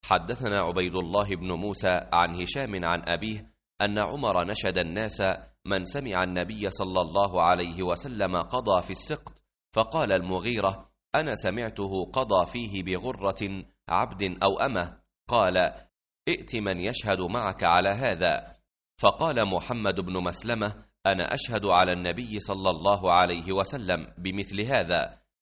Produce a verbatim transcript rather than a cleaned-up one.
حدثنا عبيد الله بن موسى عن هشام عن أبيه أن عمر نشد الناس من سمع النبي صلى الله عليه وسلم قضى في السقط، فقال المغيرة: أنا سمعته قضى فيه بغرة عبد أو أمة. قال: ائت من يشهد معك على هذا. فقال محمد بن مسلمة: أنا أشهد على النبي صلى الله عليه وسلم بمثل هذا.